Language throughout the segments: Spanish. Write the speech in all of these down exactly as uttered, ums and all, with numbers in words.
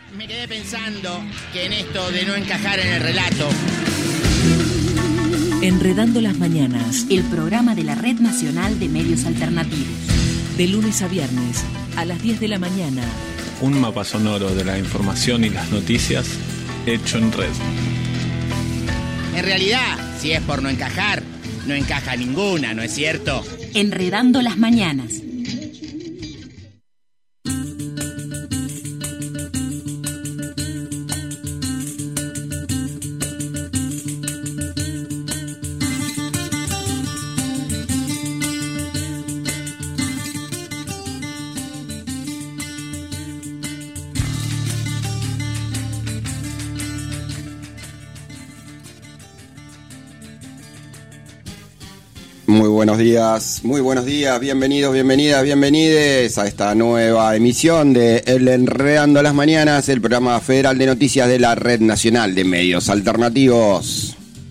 Me quedé pensando que en esto de no encajar en el relato. Enredando las mañanas. El programa de la Red Nacional de Medios Alternativos. De lunes a viernes, a las diez de la mañana. Un mapa sonoro de la información y las noticias hecho en red. En realidad, si es por no encajar, no encaja ninguna, ¿no es cierto? Enredando las mañanas. Muy buenos días, muy buenos días, bienvenidos, bienvenidas, bienvenides a esta nueva emisión de El Enredando las Mañanas, el programa federal de noticias de la Red Nacional de Medios Alternativos.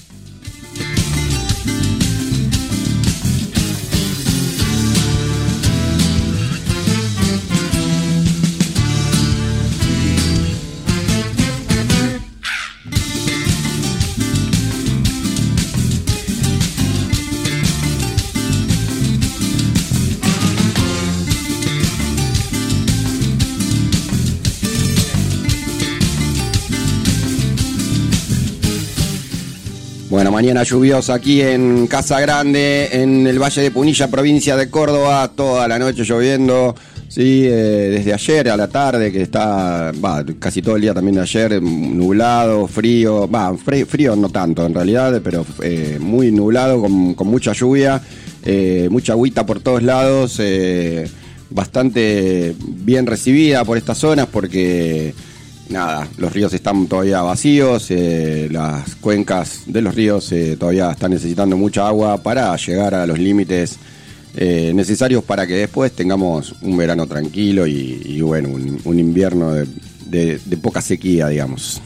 Bueno, mañana lluviosa aquí en Casa Grande, en el Valle de Punilla, provincia de Córdoba, toda la noche lloviendo, sí, eh, desde ayer a la tarde, que está, va, casi todo el día también de ayer, nublado, frío, va, frío, frío no tanto en realidad, pero eh, muy nublado, con, con mucha lluvia, eh, mucha agüita por todos lados, eh, bastante bien recibida por estas zonas porque... Nada, los ríos están todavía vacíos, eh, las cuencas de los ríos eh, todavía están necesitando mucha agua para llegar a los límites eh, necesarios para que después tengamos un verano tranquilo y, y bueno, un, un invierno de, de, de poca sequía, digamos.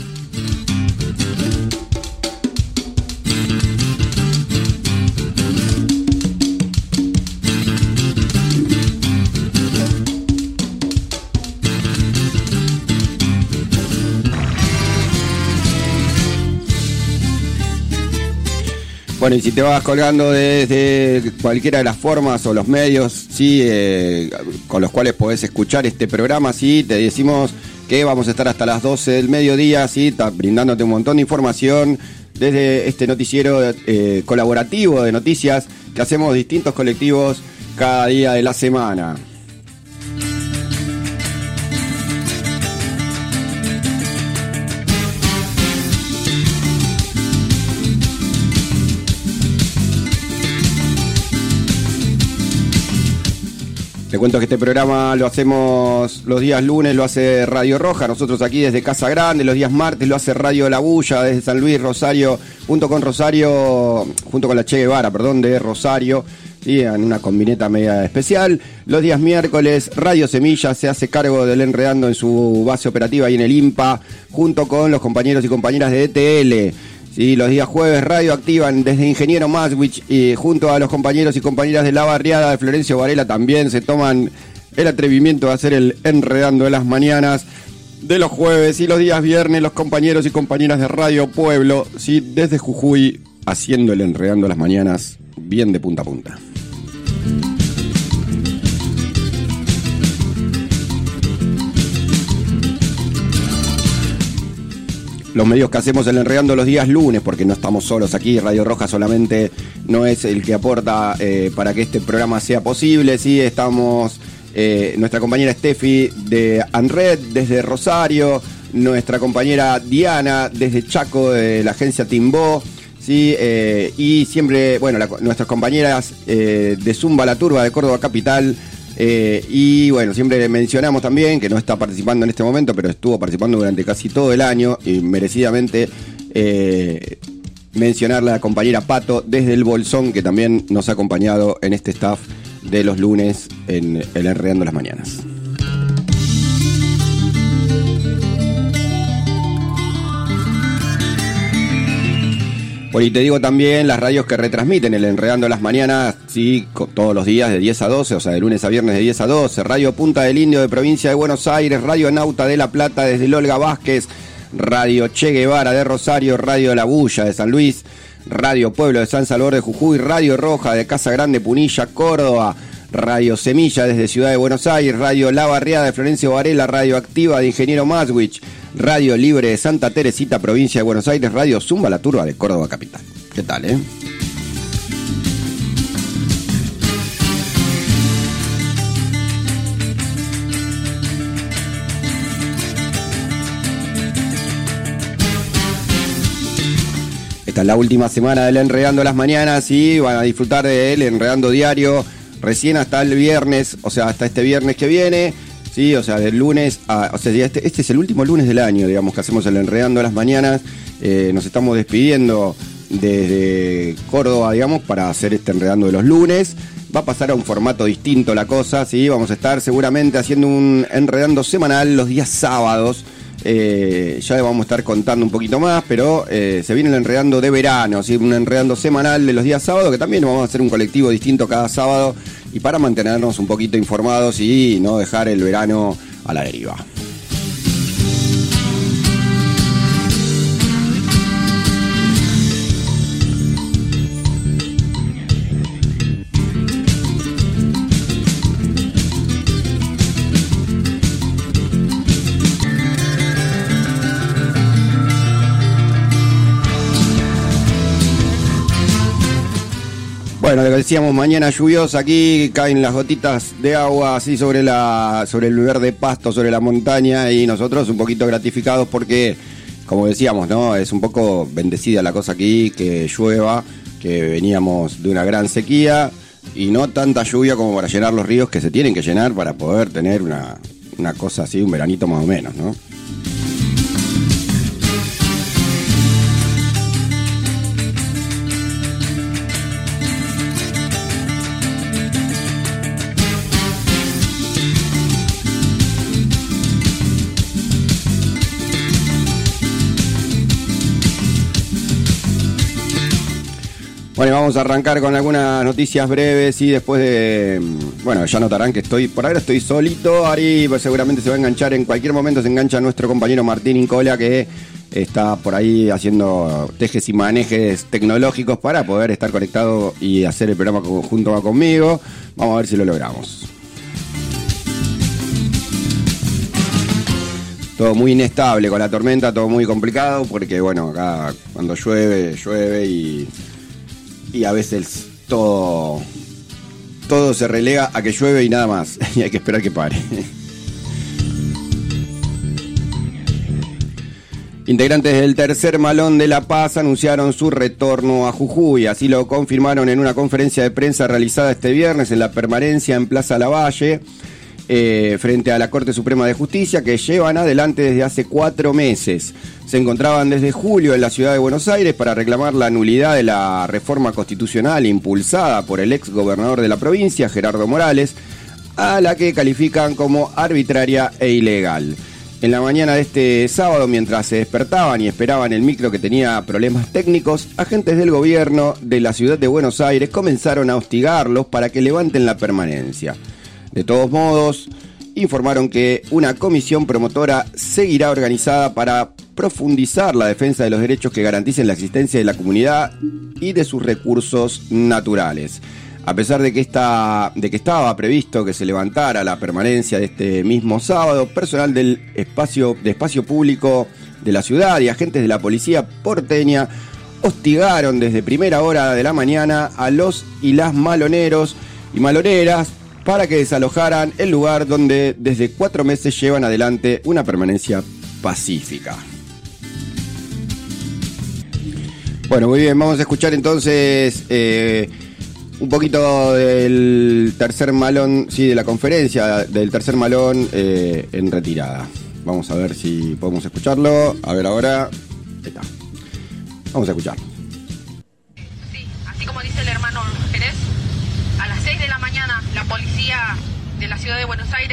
Bueno, y si te vas colgando desde cualquiera de las formas o los medios, sí, eh, con los cuales podés escuchar este programa, sí, te decimos que vamos a estar hasta las doce del mediodía, sí, está brindándote un montón de información desde este noticiero eh, colaborativo de noticias que hacemos distintos colectivos cada día de la semana. Te cuento que este programa lo hacemos los días lunes, lo hace Radio Roja, nosotros aquí desde Casa Grande, los días martes lo hace Radio La Bulla desde San Luis, Rosario, junto con Rosario, junto con la Che Guevara, perdón, de Rosario, ¿sí? En una combineta media especial. Los días miércoles, Radio Semilla se hace cargo del Enredando en su base operativa ahí en el IMPA, junto con los compañeros y compañeras de E T L. Sí, los días jueves Radio Activan desde Ingeniero Maswich y junto a los compañeros y compañeras de la barriada de Florencio Varela también se toman el atrevimiento de hacer el Enredando de las Mañanas de los jueves, y los días viernes los compañeros y compañeras de Radio Pueblo, sí, desde Jujuy haciendo el Enredando de las Mañanas bien de punta a punta. Los medios que hacemos el Enredando los días lunes, porque no estamos solos aquí, Radio Roja solamente no es el que aporta eh, para que este programa sea posible, sí, estamos eh, nuestra compañera Steffi de Anred desde Rosario, nuestra compañera Diana desde Chaco de la agencia Timbó, sí, eh, y siempre, bueno, la, nuestras compañeras eh, de Zumba La Turba de Córdoba Capital. Eh, y bueno, siempre mencionamos también que no está participando en este momento, pero estuvo participando durante casi todo el año y merecidamente eh, mencionar la compañera Pato desde el Bolsón, que también nos ha acompañado en este staff de los lunes en el Enredando las Mañanas. Bueno, y te digo también las radios que retransmiten el Enredando las Mañanas, sí, todos los días de diez a doce, o sea, de lunes a viernes de diez a doce. Radio Punta del Indio de Provincia de Buenos Aires, Radio Nauta de La Plata desde el Olga Vázquez, Radio Che Guevara de Rosario, Radio La Bulla de San Luis, Radio Pueblo de San Salvador de Jujuy, Radio Roja de Casa Grande, Punilla, Córdoba, Radio Semilla desde Ciudad de Buenos Aires, Radio La Barriada de Florencio Varela, Radio Activa de Ingeniero Maswich, Radio Libre de Santa Teresita, Provincia de Buenos Aires, Radio Zumba La Turba de Córdoba Capital. ¿Qué tal, eh? Esta es la última semana del Enredando las Mañanas y van a disfrutar de él, Enredando Diario, recién hasta el viernes, o sea, hasta este viernes que viene, sí, o sea, del lunes a, o sea, este, este es el último lunes del año, digamos, que hacemos el Enredando las Mañanas. Eh, nos estamos despidiendo desde Córdoba, digamos, para hacer este Enredando de los lunes. Va a pasar a un formato distinto la cosa, sí, vamos a estar seguramente haciendo un Enredando semanal los días sábados. Eh, ya le vamos a estar contando un poquito más, pero eh, se viene el Enredando de verano, ¿sí? Un Enredando semanal de los días sábados, que también vamos a hacer un colectivo distinto cada sábado, y para mantenernos un poquito informados y no dejar el verano a la deriva. Bueno, lo que decíamos, mañana lluviosa aquí, caen las gotitas de agua así sobre la sobre el verde pasto, sobre la montaña, y nosotros un poquito gratificados porque, como decíamos, ¿no? Es un poco bendecida la cosa aquí, que llueva, que veníamos de una gran sequía y no tanta lluvia como para llenar los ríos que se tienen que llenar para poder tener una, una cosa así, un veranito más o menos, ¿no? Bueno, vamos a arrancar con algunas noticias breves y después de... Bueno, ya notarán que estoy... Por ahora estoy solito, Ari pues seguramente se va a enganchar, en cualquier momento se engancha nuestro compañero Martín Incola, que está por ahí haciendo tejes y manejes tecnológicos para poder estar conectado y hacer el programa junto conmigo. Vamos a ver si lo logramos. Todo muy inestable con la tormenta, todo muy complicado, porque bueno, acá cuando llueve, llueve y... Y a veces todo, todo se relega a que llueve y nada más. Y hay que esperar que pare. Integrantes del Tercer Malón de La Paz anunciaron su retorno a Jujuy. Así lo confirmaron en una conferencia de prensa realizada este viernes en la permanencia en Plaza Lavalle, eh, frente a la Corte Suprema de Justicia, que llevan adelante desde hace cuatro meses. Se encontraban desde julio en la ciudad de Buenos Aires para reclamar la nulidad de la reforma constitucional impulsada por el ex gobernador de la provincia, Gerardo Morales, a la que califican como arbitraria e ilegal. En la mañana de este sábado, mientras se despertaban y esperaban el micro que tenía problemas técnicos, agentes del gobierno de la ciudad de Buenos Aires comenzaron a hostigarlos para que levanten la permanencia. De todos modos, informaron que una comisión promotora seguirá organizada para profundizar la defensa de los derechos que garanticen la existencia de la comunidad y de sus recursos naturales. A pesar de que, esta, de que estaba previsto que se levantara la permanencia de este mismo sábado, personal del espacio, de espacio público de la ciudad y agentes de la policía porteña hostigaron desde primera hora de la mañana a los y las maloneros y maloneras para que desalojaran el lugar donde desde cuatro meses llevan adelante una permanencia pacífica. Bueno, muy bien, vamos a escuchar entonces eh, un poquito del Tercer Malón, sí, de la conferencia del Tercer Malón eh, en retirada. Vamos a ver si podemos escucharlo. A ver ahora. Ahí está. Vamos a escucharlo. Sí, así como dice el hermano Pérez, a las seis de la mañana la policía de la ciudad de Buenos Aires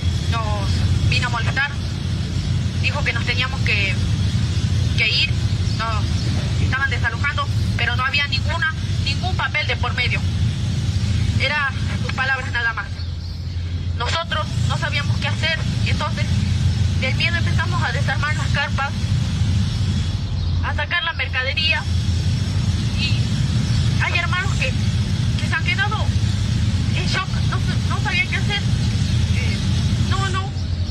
nos vino a molestar. Dijo que nos teníamos que, que ir nos estaban desalojando, pero no había ninguna, ningún papel de por medio. Era sus palabras nada más. Nosotros no sabíamos qué hacer y entonces del miedo empezamos a desarmar las carpas, a sacar la mercadería y hay hermanos que, que se han quedado en shock, no, no sabían qué hacer. Eh, no, no,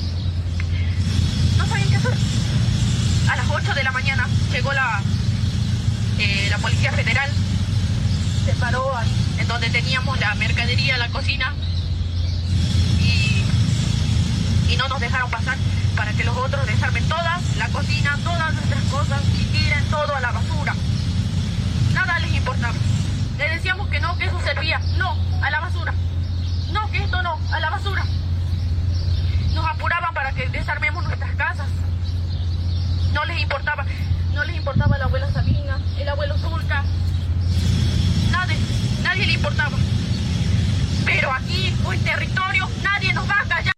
no sabían qué hacer. A las ocho de la mañana llegó la, eh, la Policía Federal, se paró ahí, en donde teníamos la mercadería, la cocina, y, y no nos dejaron pasar para que los otros desarmen toda la cocina, todas nuestras cosas y tiren todo a la basura. Nada les importaba. Le decíamos que no, que eso servía. No, a la basura. No, que esto no, a la basura. Nos apuraban para que desarmemos nuestras casas. No les importaba, no les importaba la abuela Sabina, el abuelo Zulca. Nadie, nadie le importaba. Pero aquí, hoy territorio, nadie nos va a callar.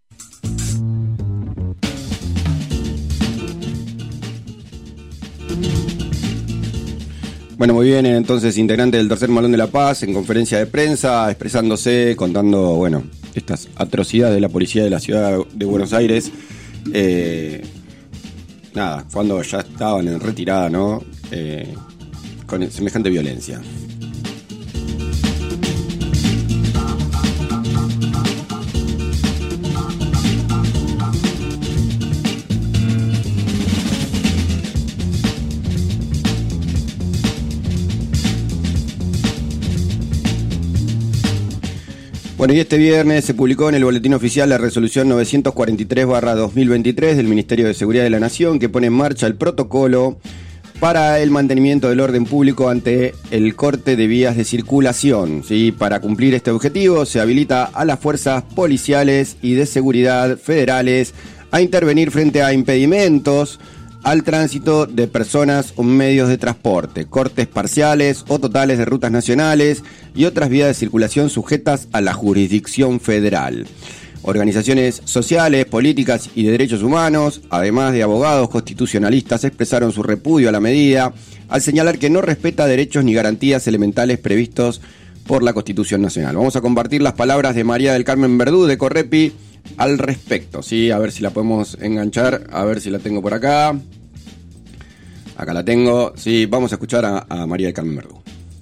Bueno, muy bien, entonces integrante del Tercer Malón de la Paz en conferencia de prensa, expresándose, contando, bueno, estas atrocidades de la policía de la ciudad de Buenos Aires. Eh, nada, cuando ya estaban en retirada, ¿no? Eh, con semejante violencia. Bueno, y este viernes se publicó en el Boletín Oficial la resolución novecientos cuarenta y tres barra dos mil veintitrés del Ministerio de Seguridad de la Nación, que pone en marcha el protocolo para el mantenimiento del orden público ante el corte de vías de circulación. ¿Sí? Para cumplir este objetivo se habilita a las fuerzas policiales y de seguridad federales a intervenir frente a impedimentos al tránsito de personas o medios de transporte, cortes parciales o totales de rutas nacionales y otras vías de circulación sujetas a la jurisdicción federal. Organizaciones sociales, políticas y de derechos humanos, además de abogados constitucionalistas, expresaron su repudio a la medida al señalar que no respeta derechos ni garantías elementales previstos por la Constitución Nacional. Vamos a compartir las palabras de María del Carmen Verdú de Correpi al respecto, ¿sí? A ver si la podemos enganchar, a ver si la tengo por acá. Acá la tengo, sí, vamos a escuchar a, a María del Carmen Verdú.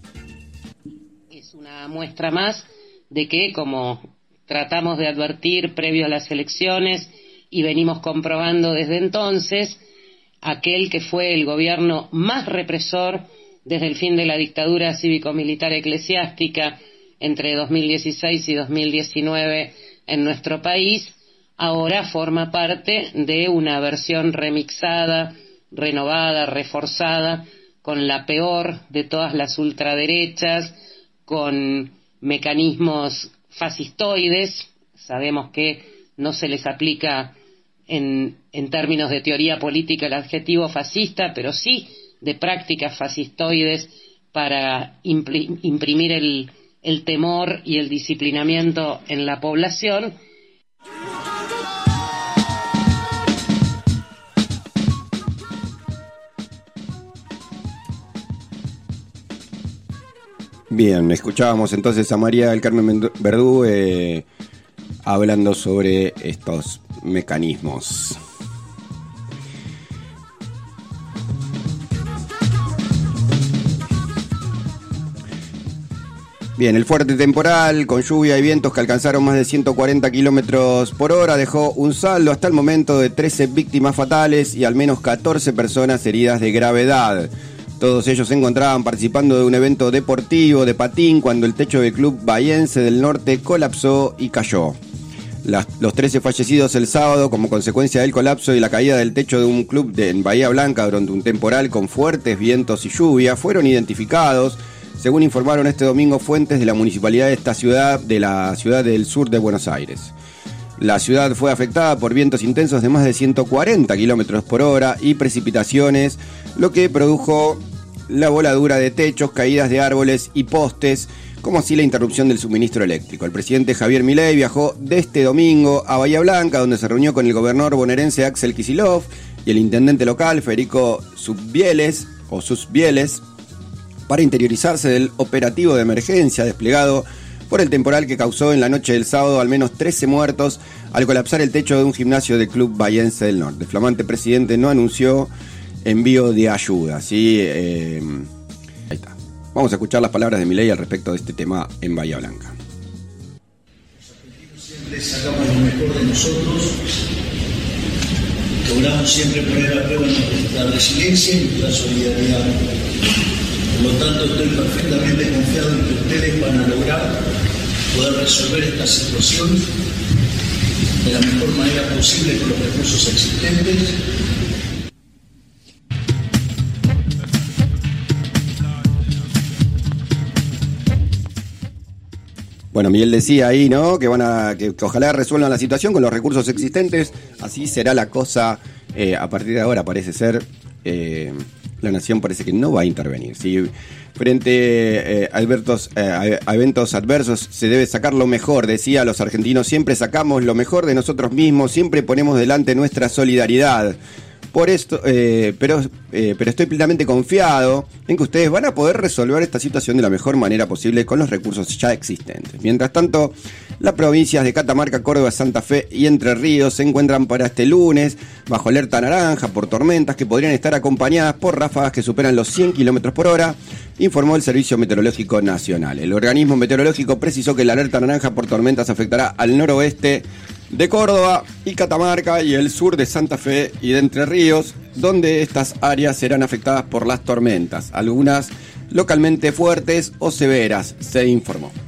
Es una muestra más de que, como tratamos de advertir previo a las elecciones y venimos comprobando desde entonces, aquel que fue el gobierno más represor desde el fin de la dictadura cívico-militar eclesiástica entre dos mil dieciséis y dos mil diecinueve en nuestro país, ahora forma parte de una versión remixada, renovada, reforzada, con la peor de todas las ultraderechas, con mecanismos fascistoides. Sabemos que no se les aplica en, en términos de teoría política el adjetivo fascista, pero sí de prácticas fascistoides para impli- imprimir el, el temor y el disciplinamiento en la población. Bien, escuchábamos entonces a María del Carmen Verdú eh, hablando sobre estos mecanismos. Bien, el fuerte temporal con lluvia y vientos que alcanzaron más de ciento cuarenta kilómetros por hora dejó un saldo hasta el momento de trece víctimas fatales y al menos catorce personas heridas de gravedad. Todos ellos se encontraban participando de un evento deportivo de patín cuando el techo del club bahiense del norte colapsó y cayó. Las, los trece fallecidos el sábado como consecuencia del colapso y la caída del techo de un club de, en Bahía Blanca durante un temporal con fuertes vientos y lluvia fueron identificados, según informaron este domingo fuentes de la municipalidad de esta ciudad, de la ciudad del sur de Buenos Aires. La ciudad fue afectada por vientos intensos de más de ciento cuarenta kilómetros por hora y precipitaciones, lo que produjo la voladura de techos, caídas de árboles y postes, como así la interrupción del suministro eléctrico. El presidente Javier Milei viajó de este domingo a Bahía Blanca, donde se reunió con el gobernador bonaerense Axel Kicillof y el intendente local Federico Zubbieles o sus bieles para interiorizarse del operativo de emergencia desplegado por el temporal que causó en la noche del sábado al menos trece muertos al colapsar el techo de un gimnasio del Club Bahiense del Norte. El flamante presidente no anunció envío de ayuda, ¿sí? Eh, ahí está. Vamos a escuchar las palabras de Milei al respecto de este tema en Bahía Blanca. Siempre sacamos lo mejor de nosotros, logramos siempre poner a prueba nuestra resiliencia y nuestra solidaridad. Por lo tanto, estoy perfectamente confiado en que ustedes van a lograr poder resolver esta situación de la mejor manera posible con los recursos existentes. Bueno, Miguel decía ahí, ¿no? Que van a que, que ojalá resuelvan la situación con los recursos existentes. Así será la cosa eh, a partir de ahora, parece ser. Eh, la nación parece que no va a intervenir. ¿Sí? Frente eh, a, eventos, eh, a eventos adversos se debe sacar lo mejor, decía. Los argentinos siempre sacamos lo mejor de nosotros mismos, siempre ponemos delante nuestra solidaridad. Por esto, eh, pero, eh, pero estoy plenamente confiado en que ustedes van a poder resolver esta situación de la mejor manera posible con los recursos ya existentes. Mientras tanto, las provincias de Catamarca, Córdoba, Santa Fe y Entre Ríos se encuentran para este lunes bajo alerta naranja por tormentas que podrían estar acompañadas por ráfagas que superan los cien kilómetros por hora, informó el Servicio Meteorológico Nacional. El organismo meteorológico precisó que la alerta naranja por tormentas afectará al noroeste de Córdoba y Catamarca y el sur de Santa Fe y de Entre Ríos, donde estas áreas serán afectadas por las tormentas, algunas localmente fuertes o severas, se informó.